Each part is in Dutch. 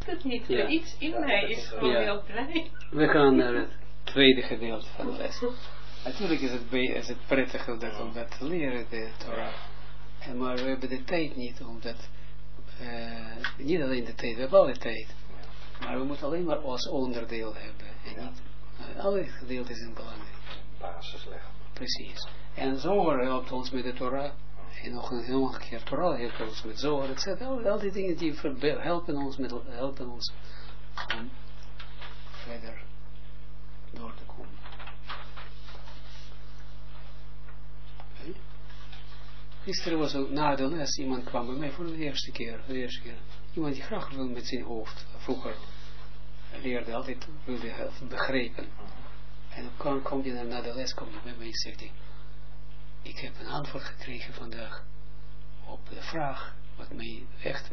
het niet. Ja. Iets in mij is gewoon heel blij. We gaan naar het tweede gedeelte van de les. Natuurlijk is het prettig om dat te leren, de Torah. Maar we hebben de tijd niet, omdat, niet alleen de tijd, we hebben alle tijd. Maar we moeten alleen maar als onderdeel hebben. En niet, alle gedeelten zijn belangrijk. Basis leggen. Precies. En Zohar helpt ons met de Torah. En nog een keer Torah helpt ons met Zohar, etc. Al die dingen die helpen ons om verder door te komen. Okay. Gisteren was ook na de les, iemand kwam bij mij voor de eerste keer. Iemand die graag wil met zijn hoofd. Vroeger leerde altijd, wilde begrijpen. En dan komt hij na de les, komt hij bij mij en zegt hij, ik heb een antwoord gekregen vandaag op de vraag wat mij echt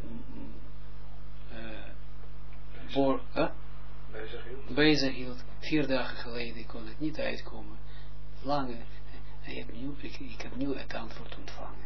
bezig hield. 4 dagen geleden kon het niet uitkomen. Lange. Ik heb nu het antwoord ontvangen.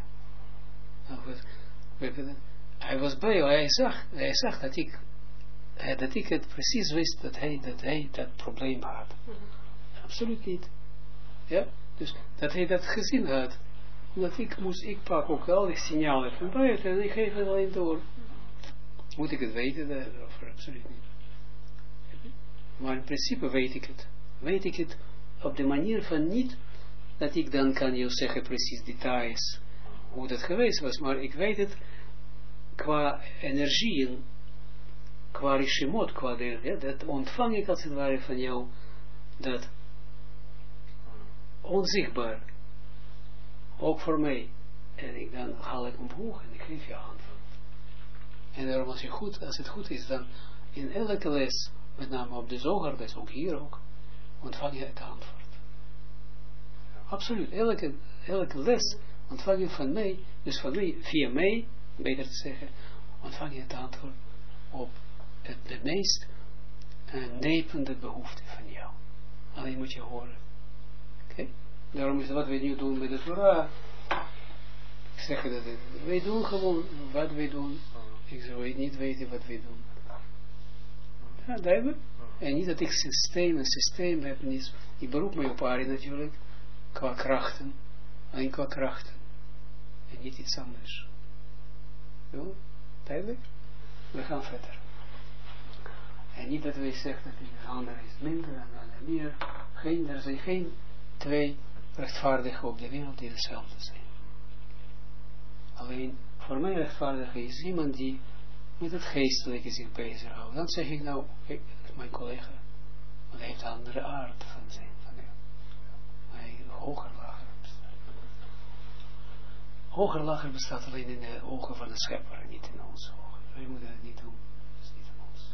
Hij was bij, hij zag dat ik het precies wist dat hij dat probleem had. Absoluut niet. Ja? Dus dat hij dat gezien had. Omdat ik pak ook al die signalen van buiten en ik geef het alleen door. Moet ik het weten daarover? Absoluut niet. Maar in principe weet ik het. Weet ik het op de manier van niet dat ik dan kan je zeggen precies details hoe dat geweest was. Maar ik weet het qua energieën, qua rishimot, dat ontvang ik als het ware van jou, dat onzichtbaar, ook voor mij. En dan haal ik omhoog en ik geef je antwoord. En daarom als het goed is, dan in elke les, met name op de Zohar, dus ook hier ook, ontvang je het antwoord. Absoluut, elke les ontvang je van mij, dus van mij, via mij, beter te zeggen, ontvang je het antwoord op de meest nepende behoefte van jou. Alleen moet je horen. Oké? Daarom is wat wij nu doen met de Torah. Ik zeg dat wij doen gewoon wat wij doen. Ik zou niet weten wat wij doen. Ja, duidelijk. En niet dat ik een systeem heb, niet. Ik beroep me op Ari natuurlijk, qua krachten. Alleen qua krachten. En niet iets anders. Ja, duidelijk. We gaan verder. En niet dat wij zeggen dat de ander is minder en de ander meer. Er zijn geen 2 rechtvaardigen op de wereld die hetzelfde zijn. Alleen voor mij rechtvaardig is iemand die met het geestelijke zich bezighoudt. Dan zeg ik nou, kijk, mijn collega, want hij heeft een andere aard van zijn. Maar hoger, lager bestaat. Hoger, lager bestaat alleen in de ogen van de schepper en niet in onze ogen. Wij moeten het niet doen. Dat is niet in ons.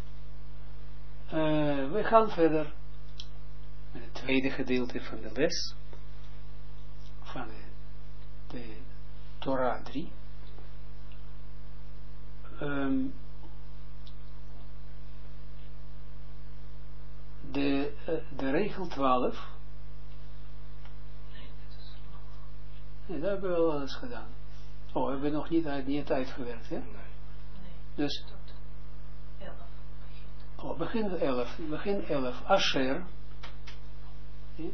We gaan verder met het tweede gedeelte van de les. Van de Torah 3. De regel 12. Nee, daar hebben we al alles gedaan. Oh, we hebben nog niet uitgewerkt, hè? Nee. Dus. Begin 11. Begin 11. Asher. Ja?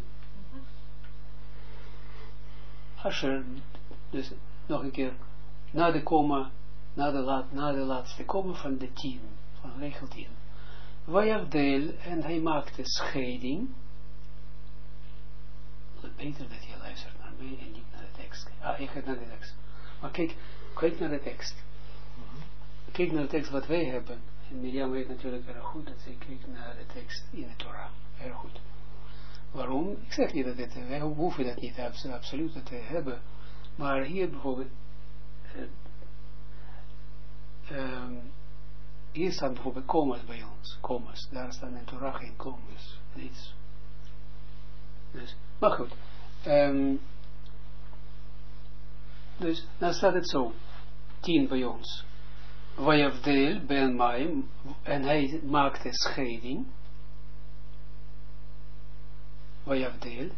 Asher, dus nog een keer, na de komma, na de laatste komma van de 10, van regel 10. Vayavdel, en hij maakte scheiding. Beter dat je luistert naar mij en niet naar de tekst. Ik ga naar de tekst. Maar kijk naar de tekst. Kijk naar de tekst wat wij hebben. En Mirjam weet natuurlijk erg goed dat zij kijkt naar de tekst in de Torah. Erg goed. Waarom? Ik zeg niet dat wij hoeven dat niet absoluut te hebben. Maar hier bijvoorbeeld, hier staan bijvoorbeeld kommas bij ons. Kommas. Daar staan in Torah geen kommas. Niets. Dus, maar goed. Dus, dan staat het zo. 10 bij ons. Vayavdel ben Maim. En hij maakte scheiding. Vayavdel.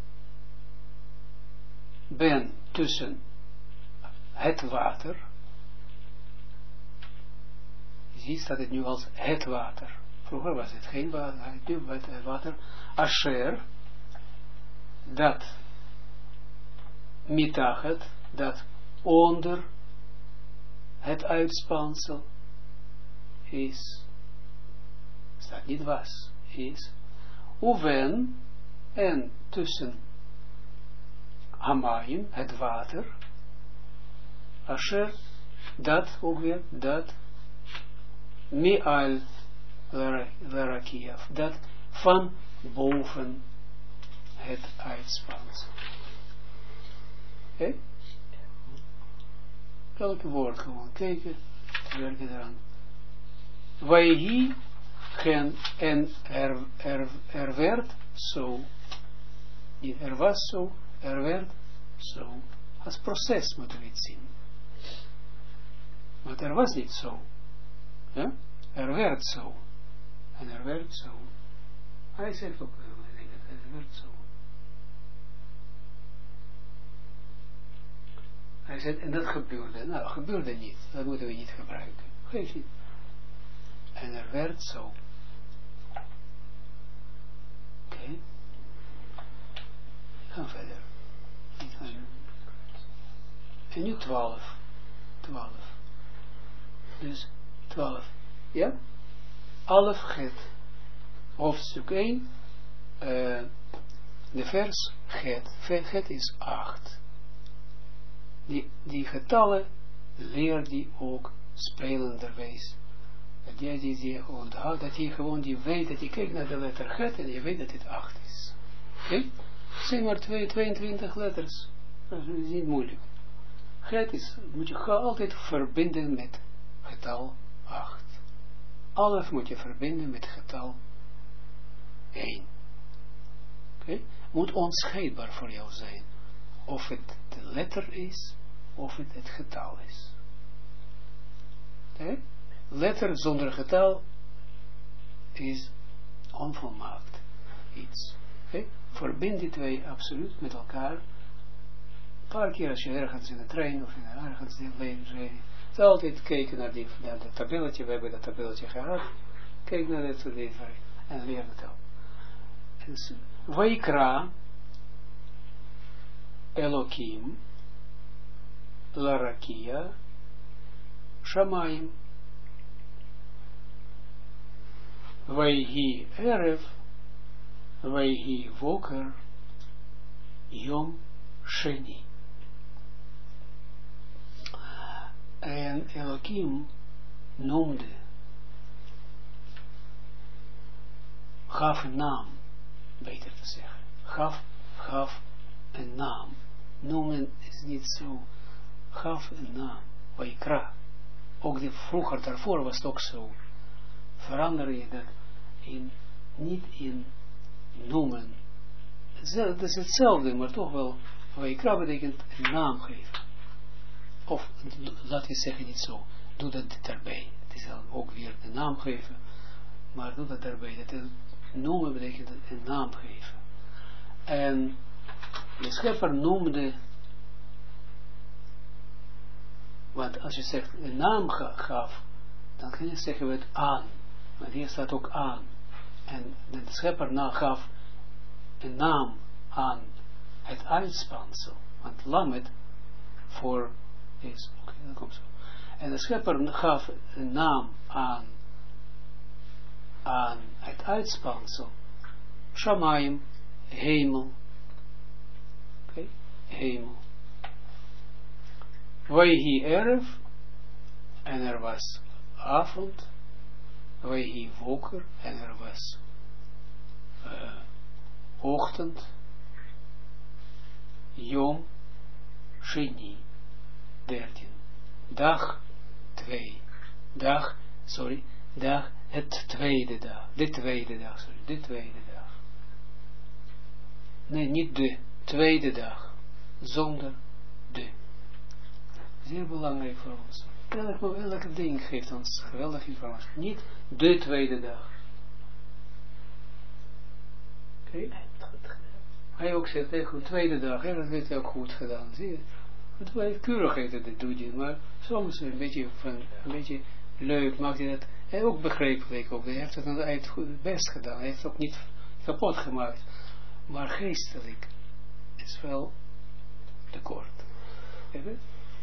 Ben tussen het water. hier staat het nu als het water. Vroeger was het geen water, nu het water. Asher, dat mitachet, dat onder het uitspansel is, staat niet was, is, uven, en tussen Hamayim, het water, Asher, dat ook weer, dat Mi'al Larakia, dat van boven het uitspansel. Oké? Elke woord gewoon kijken, werken eraan. Waihi, en er werd zo. Niet er was zo, er werd zo. Als proces moeten we het zien. Maar er was niet zo. Ja? Er werd zo. En er werd zo. Hij zegt ook, ik denk dat er werd zo. Hij zegt, en dat gebeurde. Nou, gebeurde niet. Dat moeten we niet gebruiken. Geef niet. En er werd zo. Oké. Gaan verder. En nu 12. 12. Dus 12. Ja? Alef get. Hoofdstuk 1. De vers get. Get is 8. Die getallen leer die ook spelenderwijs. Dat jij die onthoudt, dat je gewoon die weet, dat je kijkt naar de letter get en je weet dat dit 8 is. Oké? Zeg maar 22 letters. Dat is niet moeilijk. Het is, moet je altijd verbinden met getal 8. Alef moet je verbinden met getal 1. Oké? Moet onscheidbaar voor jou zijn. Of het de letter is, of het het getal is. Oké? Letter zonder getal is onvolmaakt iets. Okay? Verbind die twee absoluut met elkaar. Een paar keer als je ergens in de trein of ergens in de leven is altijd kijken naar dat tabelletje. We hebben dat tabelletje gehad. Kijk naar dit en leer het al. Dus, Vaikra Elohim Larakia Shamayim Vaihi Erev Vaihi Voker Yom Sheni. En Elohim noemde, gaf een naam, beter te zeggen. Gaf een naam. Noemen is niet zo. Gaf een naam. Vaikra. Ook vroeger daarvoor was het ook zo. Verander je dat niet in noemen. Dat is hetzelfde, maar toch wel. Vaikra betekent een naam geven. Of, laat je zeggen niet zo. Doe dat daarbij. Het is dan ook weer een naam geven. Maar doe dat daarbij. Dat is, noemen betekent een naam geven. En de schepper noemde. Want als je zegt een naam gaf. Dan kan je zeggen we het aan. Want hier staat ook aan. En de schepper gaf een naam aan het uitspansel. Want lamet voor is. Oké, dat komt zo. En de schepper gaf een naam aan het uitspansel. Shamayim, hemel. Oké, hemel. Vaihi erev, en er was avond. Vaihi woker, en er was ochtend. Yom Sheni, 13. Dag 2. Dag, het tweede dag. De tweede dag, de tweede dag. Nee, niet de tweede dag. Zonder de. Zeer belangrijk voor ons. Elk ding geeft ons geweldige informatie. Niet de tweede dag. Oké? Hij ook zegt, hey, goed, tweede dag, hè, dat heeft hij ook goed gedaan. Zie je? Het keurig heeft het, dat doet hij, maar soms een beetje leuk maakt hij dat En ook begrijpelijk ook. Hij heeft het uit het best gedaan. Hij heeft het ook niet kapot gemaakt. Maar geestelijk is wel tekort. Even.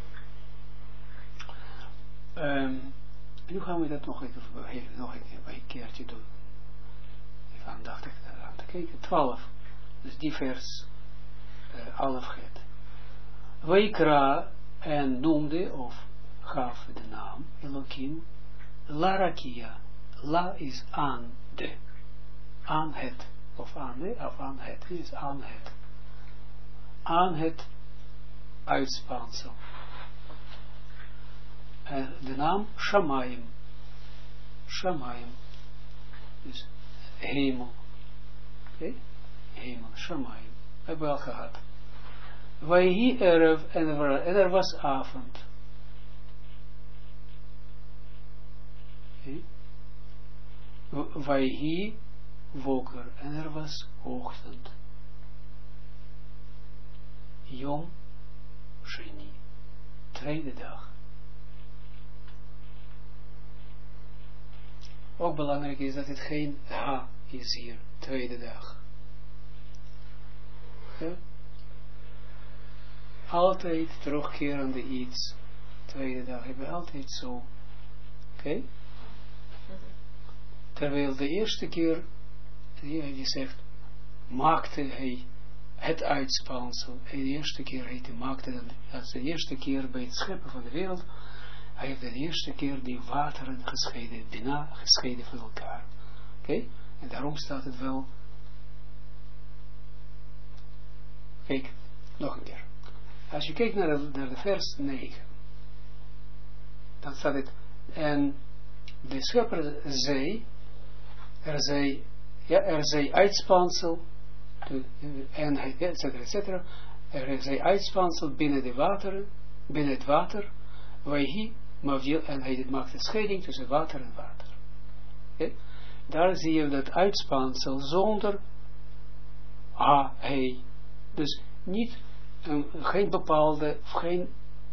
Nu gaan we dat nog een keertje doen. Even aandachtig aan te kijken. 12. Dus die vers Alef Het. Weikra en noemde of gaf de naam Elohim La Rakia. La is aan de. Aan het. Of aan de. Of aan het. Is aan het. Aan het uitspansel. De naam Shamayim. Shamayim. Dus hemel. Oké? Hemel. Shamayim. Hebben we al gehad. Vaihi erev en er was avond. Vaihi woker en er was ochtend. Yom Sheni. Tweede dag. Ook belangrijk is dat het geen ha is hier. Tweede dag. Ja? Altijd terugkerende iets. Tweede dag hebben we altijd zo. Oké? Terwijl de eerste keer, die zegt, maakte hij het uitspansel. En de eerste keer hij maakte, als de eerste keer bij het scheppen van de wereld, hij heeft de eerste keer die wateren gescheiden, bina gescheiden van elkaar. Oké? En daarom staat het wel. Kijk, nog een keer. Als je kijkt naar de vers 9, dan staat het, en de schepper zei, er zei uitspansel, en et cetera, er zei uitspansel binnen de wateren, binnen het water, en hij maakt een scheiding tussen water en water. Okay? Daar zie je dat uitspansel zonder hij. Dus niet geen bepaalde, geen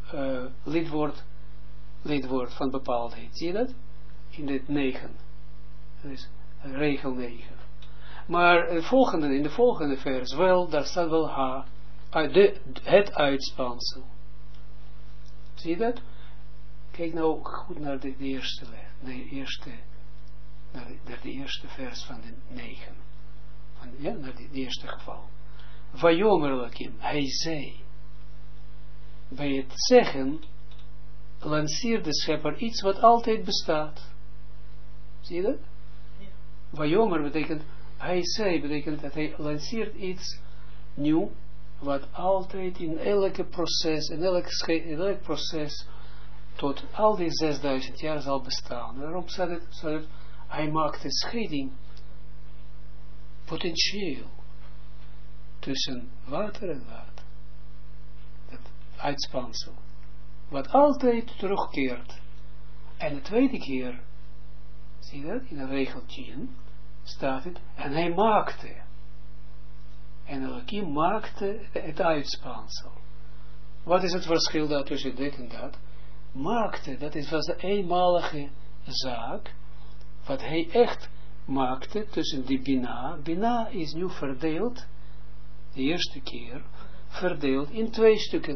lidwoord van bepaaldheid. Zie je dat? In dit 9. Dat is regel 9. Maar in de volgende vers wel, daar staat wel het uitspansel. Zie je dat? Kijk nou goed naar de eerste vers van de 9. Naar het eerste geval. Vayomer Elohim, hij zei. Bij het zeggen, lanceert de schepper iets wat altijd bestaat. Zie je dat? Ja. Vayomer betekent, hij zei, betekent dat hij lanceert iets nieuw, wat altijd in elke proces, in elk proces, tot al die 6000 jaar zal bestaan. Daarom staat het, hij maakt een scheiding, potentieel, tussen water en water. Dat uitspansel. Wat altijd terugkeert. En de tweede keer, zie je dat? In de regel 10 staat het, en hij maakte. En Elohim maakte het uitspansel. Wat is het verschil daar tussen dit en dat? Maakte, was de eenmalige zaak, wat hij echt maakte tussen die Bina. Bina is nu verdeeld, de eerste keer, verdeeld in 2 stukken.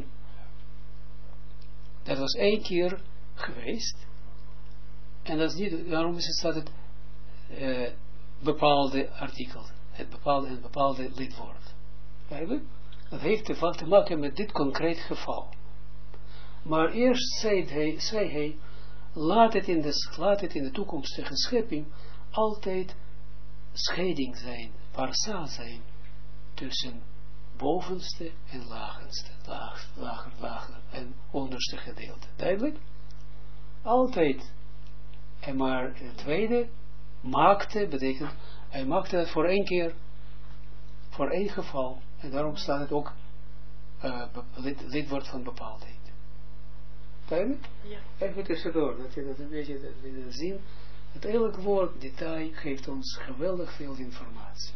Dat was 1 keer geweest, en dat is niet, daarom staat het bepaalde artikel, het bepaalde lidwoord. Eigenlijk, dat heeft te maken met dit concreet geval. Maar eerst zei hij, laat het in de toekomstige schepping altijd scheiding zijn, parsa zijn, tussen bovenste en lagenste, lager en onderste gedeelte. Duidelijk? Altijd. En maar het tweede, maakte, betekent, hij maakte het voor 1 keer, voor 1 geval. En daarom staat het ook lidwoord van bepaaldheid. Duidelijk? Ja. Even tussendoor, dat je dat een beetje zien. Het elk woord, detail, geeft ons geweldig veel informatie.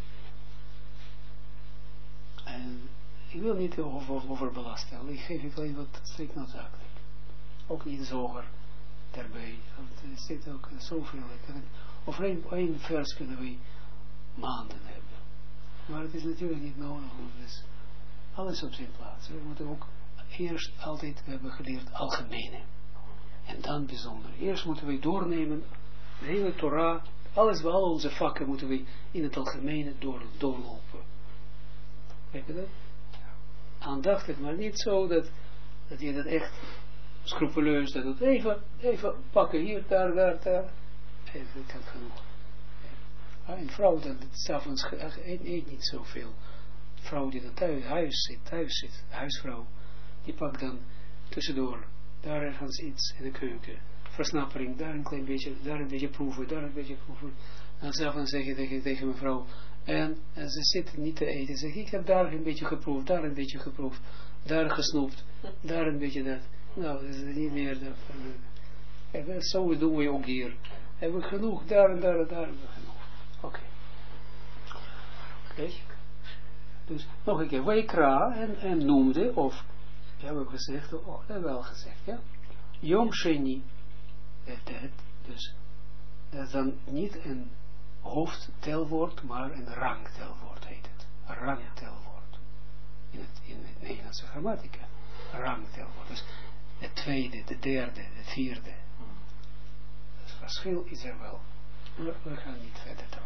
En ik wil niet overbelasten, ik geef het alleen wat strikt noodzakelijk. Ook niet zoger. daarbij. Want er zit ook zoveel. Over één vers kunnen we maanden hebben. Maar het is natuurlijk niet nodig. Dus alles op zijn plaats. We moeten ook eerst altijd, we hebben geleerd, algemene. En dan bijzonder. Eerst moeten we doornemen, de hele Torah, alles, al onze vakken moeten we in het algemene doorlopen. Kijk je dat? Aandachtig, maar niet zo dat je dat echt scrupuleus dat doet. Even pakken hier, daar. Even, dat kan genoeg. Een vrouw dat s'avonds eet niet zoveel. Een vrouw die dan thuis zit, huisvrouw, die pakt dan tussendoor, daar ergens iets in de keuken. Versnappering, daar een klein beetje, daar een beetje proeven, daar een beetje proeven. En s'avonds zeg je tegen mevrouw, en ze zit niet te eten. Zeg ik heb daar een beetje geproefd, daar een beetje geproefd, daar gesnoept, daar een beetje dat. Nou, dat is niet meer dat. En zo doen we ook hier. Hebben we genoeg, daar en daar en daar hebben we genoeg. Oké. Dus nog een keer, Waikra en noemde, of, hebben we gezegd, hebben we wel gezegd, ja. Yom Sheni, dus, dat is dan niet een hoofdtelwoord, maar een rangtelwoord heet het. Rangtelwoord. In het Nederlandse grammatica. Rangtelwoord. Dus het tweede, de derde, de vierde. Het verschil is er wel. We gaan niet verder trouwen.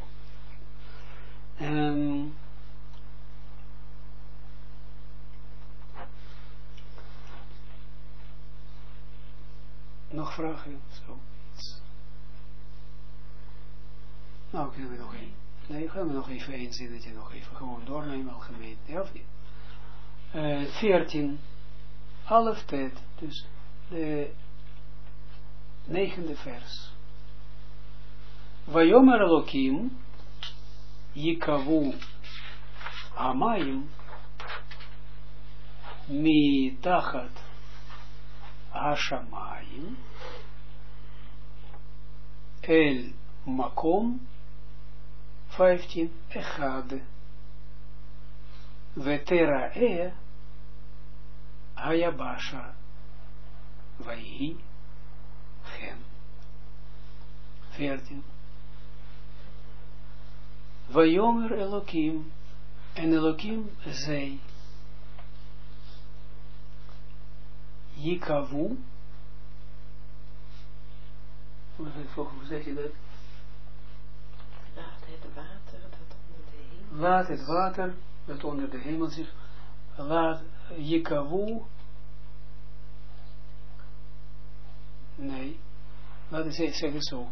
Nog vragen? Zo. Nou, kunnen we nog één. Nee, gaan we nog even één zinnetje nog even gewoon doornemen, algemeen. Ja of niet? 14. Alef tet. Dus de 9e vers. Vayomer Elokim Yikavu Hamayim Mi Tachat Hashamayim El Makom 15 Echad Vetera'e Hayabasha Vaihi Gen 14 Vayomer Elokim en Elokim zei Yikavu hoe zeg je dat? Laat het water dat onder de hemel zich laat Yikavu nee laat het zeggen zo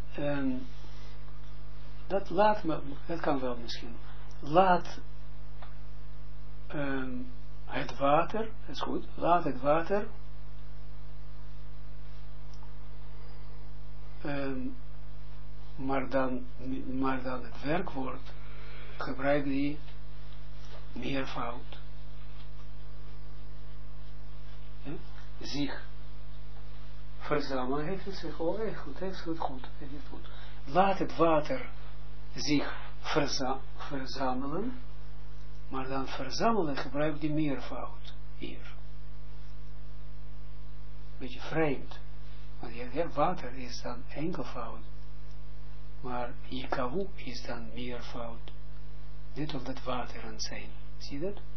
dat laat me, dat kan wel misschien laat het water, dat is goed, laat het water maar dan het werkwoord gebruik die meervoud. Ja? Zich verzamelen, heeft het zich al echt goed, heeft het goed. Laat het water zich verzamelen, maar dan verzamelen gebruik die meervoud hier. Beetje vreemd. Want water is dan enkelvoud. Maar Yikavu is dan meervoud. Net of dat water aan zijn. Zie je dat?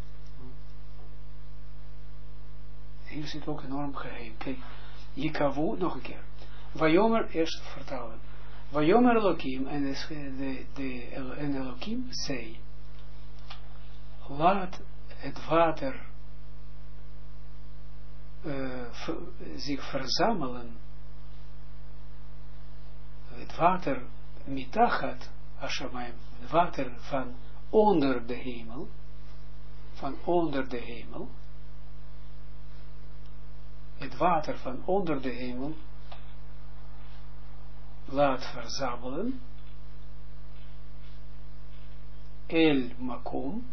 Hier zit ook enorm geheim. Kijk, Yikavu, nog een keer. Vayomer, eerst vertalen. Vayomer Elokim, en Elokim zei, laat het water zich verzamelen. Het water mitachat Hashamayim, het water van onder de hemel, het water van onder de hemel laat verzamelen el makom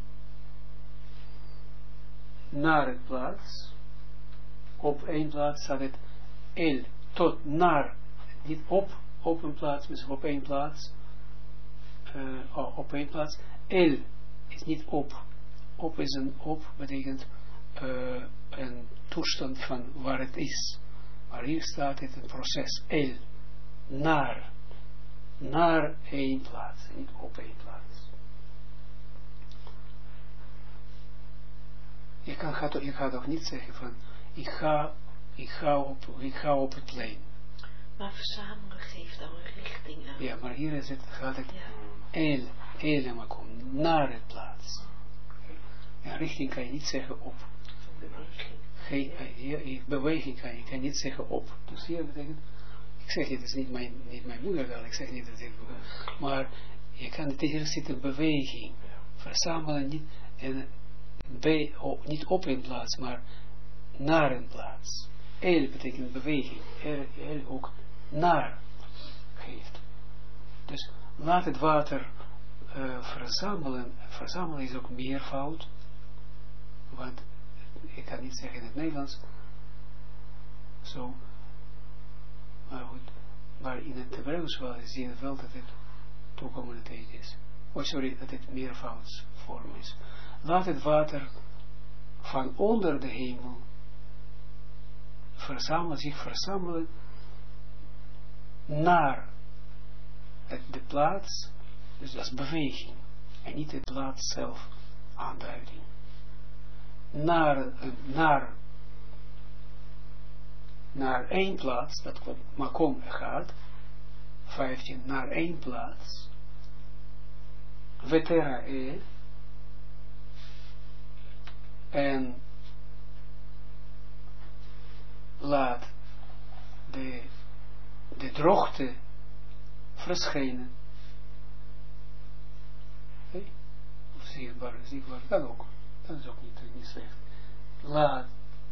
naar het plaats, op één plaats staat het el, tot naar, niet op een plaats, dus op één plaats, el is niet op is een betekent een toestand van waar het is, Maar hier staat het een proces, el, naar één plaats, niet op één plaats. Je gaat toch niet zeggen van, ik ga op het plein. Maar verzamelen geeft dan een richting aan. Ja, maar hier gaat het el makom, naar het plaats. Ja, richting kan je niet zeggen op. Beweging kan je niet zeggen op. Dus hier betekent, ik zeg niet, het is niet mijn moedertaal, ik zeg niet dat dit, maar je kan het hier zitten beweging, verzamelen niet, en niet op een plaats, maar naar een plaats. El betekent beweging, el ook naar geeft. Dus laat het water verzamelen. Verzamelen is ook meervoud, want ik kan niet zeggen in het Nederlands, zo, maar goed, maar in het Hebreeuws zie je wel dat het toekomende tijd is. Oh, sorry, dat het meervoudsvorm is. Laat het water van onder de hemel zich verzamelen naar de plaats, dus dat is beweging, en niet de plaats zelf aanduiding. Naar één plaats, dat komt makom gaat, 15, naar één plaats, vetera en laat de droogte verschijnen. Zichtbaar, kan ook. Dat is ook niet slecht. Laat,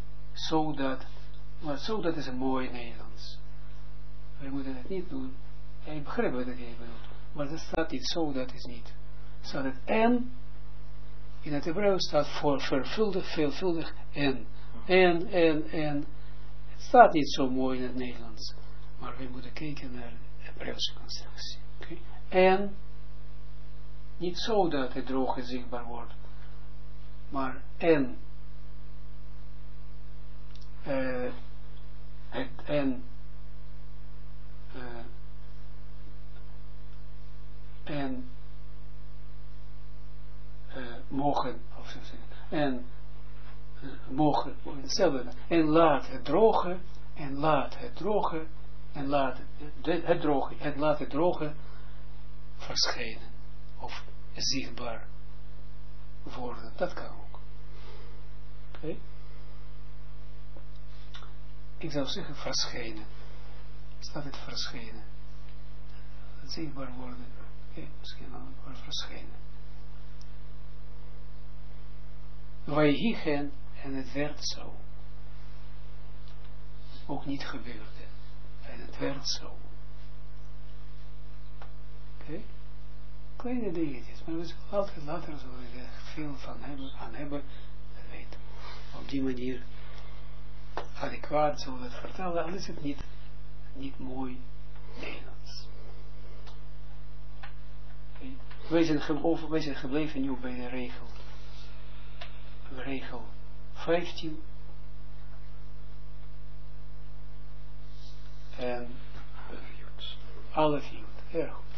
zodat is een mooi Nederlands. We moeten het niet doen. Jij begrijpt wat jij bedoelt. Maar dat staat niet, zodat is niet. Staat het en, in het Hebreeuws staat voor veelvuldig en. En. Het staat niet zo mooi in het Nederlands. Maar we moeten kijken naar de Hebreeuwse constructie. Okay? En, niet zo dat het droge zichtbaar wordt, maar en mogen, of zo zeggen, en mogen, hetzelfde, en laat het drogen, en laat het drogen, en laat het drogen verschijnen, of zichtbaar worden, dat kan ook. Oké? Ik zou zeggen verschijnen. Staat het verschijnen. Het zichtbaar worden. Oké, misschien dan wel verschijnen. Wij hiechen en het werd zo. Ook niet gebeurde. En het werd zo. Oké? Kleine dingetjes, maar we zullen altijd later zullen we er veel aan hebben, dat weet. Op die manier adequaat zullen we het vertellen, al is het niet mooi Nederlands. Okay. Wij zijn gebleven nu bij de regel 15 en alle vier, erg goed.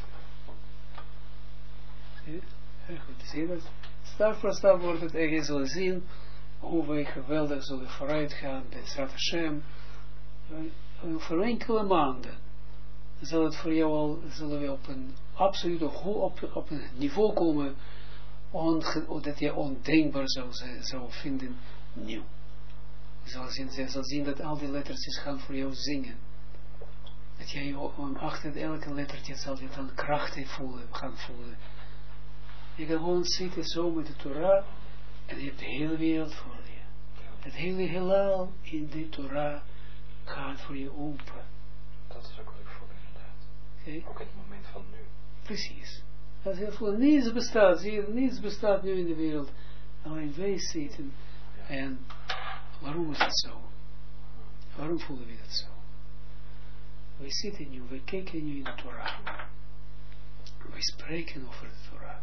Erg goed, zie je dat? Stap voor stap wordt het, en je zullen zien hoe wij geweldig zullen vooruit gaan, bij Zrat Hashem. Voor enkele maanden zal het voor jou al, zullen we op een absoluut op een niveau komen, dat je ondenkbaar zou vinden nieuw. Je zal zien dat al die lettertjes gaan voor jou zingen. Dat jij achter elke lettertje zal je dan krachtig gaan voelen. Je kan gewoon zitten zo met de Torah en je hebt de hele wereld voor je. Het hele heelal in de Torah gaat voor je open. Dat is ook wat ik voel inderdaad. Okay. Ook in het moment van nu. Precies. Als je voelt, niets bestaat, zie je, niets bestaat nu in de wereld. Alleen wij zitten. En waarom is het zo? Waarom voelen we dat zo? Wij zitten nu, wij kijken nu in de Torah. Wij spreken over de Torah.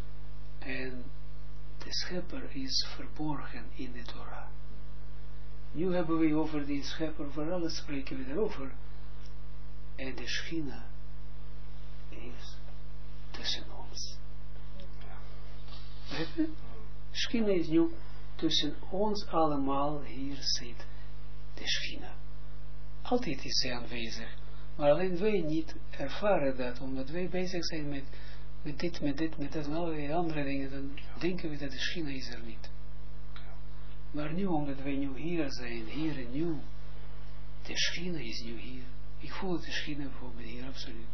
En de schepper is verborgen in de Torah. Nu hebben we over die schepper, voor alles spreken we erover. En de Schina is tussen ons. Begrijp je? Schina is nu tussen ons allemaal, hier zit de Schina. Altijd is zij aanwezig. Maar alleen wij niet ervaren dat, omdat wij bezig zijn met dit, met dat en allerlei andere dingen, dan denken we dat de Schina is er niet. Maar nu, omdat wij nu hier zijn, hier en nu, de Schina is nu hier. Ik voel de Schina bijvoorbeeld hier, absoluut.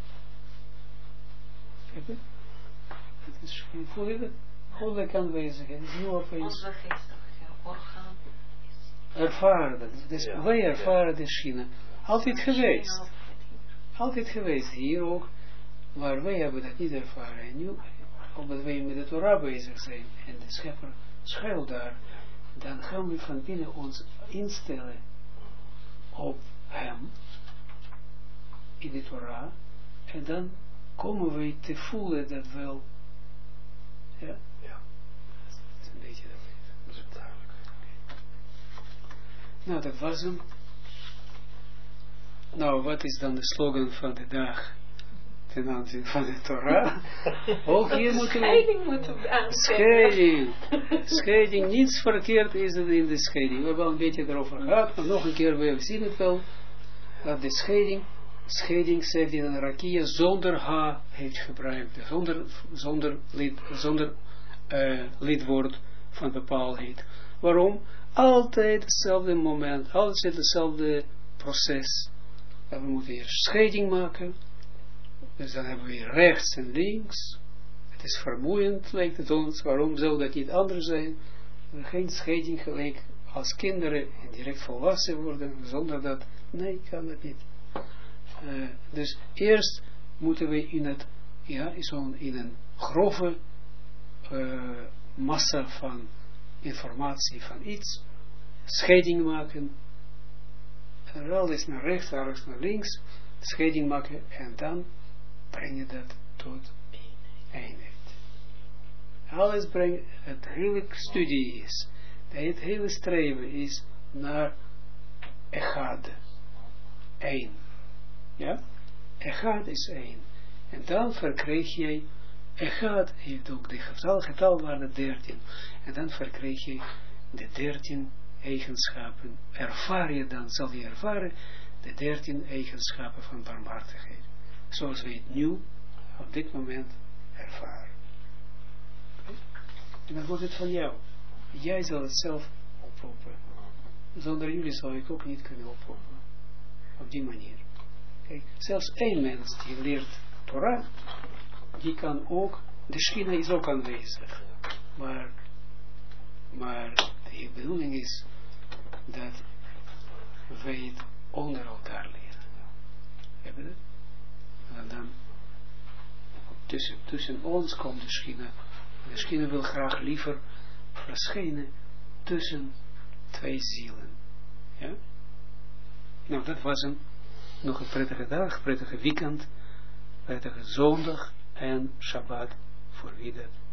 Kijk je? Ik voel je dat? Goddelijk aanwezigheid, is nu opeens. Onze geestelijke orgaan ervaren dat. Dus Ja. wij ervaren de Schina. Altijd geweest. Altijd geweest, hier ook. Maar wij hebben dat niet ervaren. En nu, omdat wij met de Torah bezig zijn, en de schepper schuilt daar, dan gaan we van binnen ons instellen op hem, in de Torah, en dan komen we te voelen dat wel, ja? Ja. Dat is een beetje dat. Dat is duidelijk. Nou, dat was hem. Nou, wat is dan de slogan van de dag ten aanzien van de Torah? Ook hier moeten we... scheiding moeten we Scheiding. Scheiding. Niets verkeerd is er in de scheiding. We hebben al een beetje erover gehad, maar nog een keer, we zien het wel, dat de scheiding zegt in een rakia zonder H heeft gebruikt. Zonder lidwoord van bepaaldheid. Waarom? Altijd hetzelfde moment, altijd hetzelfde proces. We moeten hier scheiding maken. Dus dan hebben we hier rechts en links. Het is vermoeiend, lijkt het ons. Waarom zou dat niet anders zijn? Geen scheiding gelijk als kinderen en direct volwassen worden, zonder dat. Nee, kan dat niet. Dus eerst moeten we in het, ja, in een grove massa van informatie van iets, scheiding maken, en alles naar rechts, alles naar links, scheiding maken, en dan breng je dat tot eenheid. Alles brengt, het hele studie is, het hele streven is naar echad, één. Ja? Echad is één. En dan verkreeg je, echad heeft ook de getalwaarde 13. En dan verkreeg je de 13 eigenschappen. Ervaar je dan, zal je ervaren, de 13 eigenschappen van barmhartigheid. Zoals we het nu, op dit moment, ervaren. Okay? En dan wordt het van jou. Jij zal het zelf oproepen. Zonder jullie zou ik ook niet kunnen oproepen. Op die manier. Kijk, zelfs één mens die leert Torah, die kan ook, de Schina is ook aanwezig. Maar de bedoeling is dat wij het onder elkaar leren. Hebben we dat? En dan tussen ons komt de Schina. De Schina wil graag liever verschijnen tussen twee zielen. Ja? Nou, dat was een nog een prettige dag, prettige weekend, prettige zondag en Shabbat voor wie dat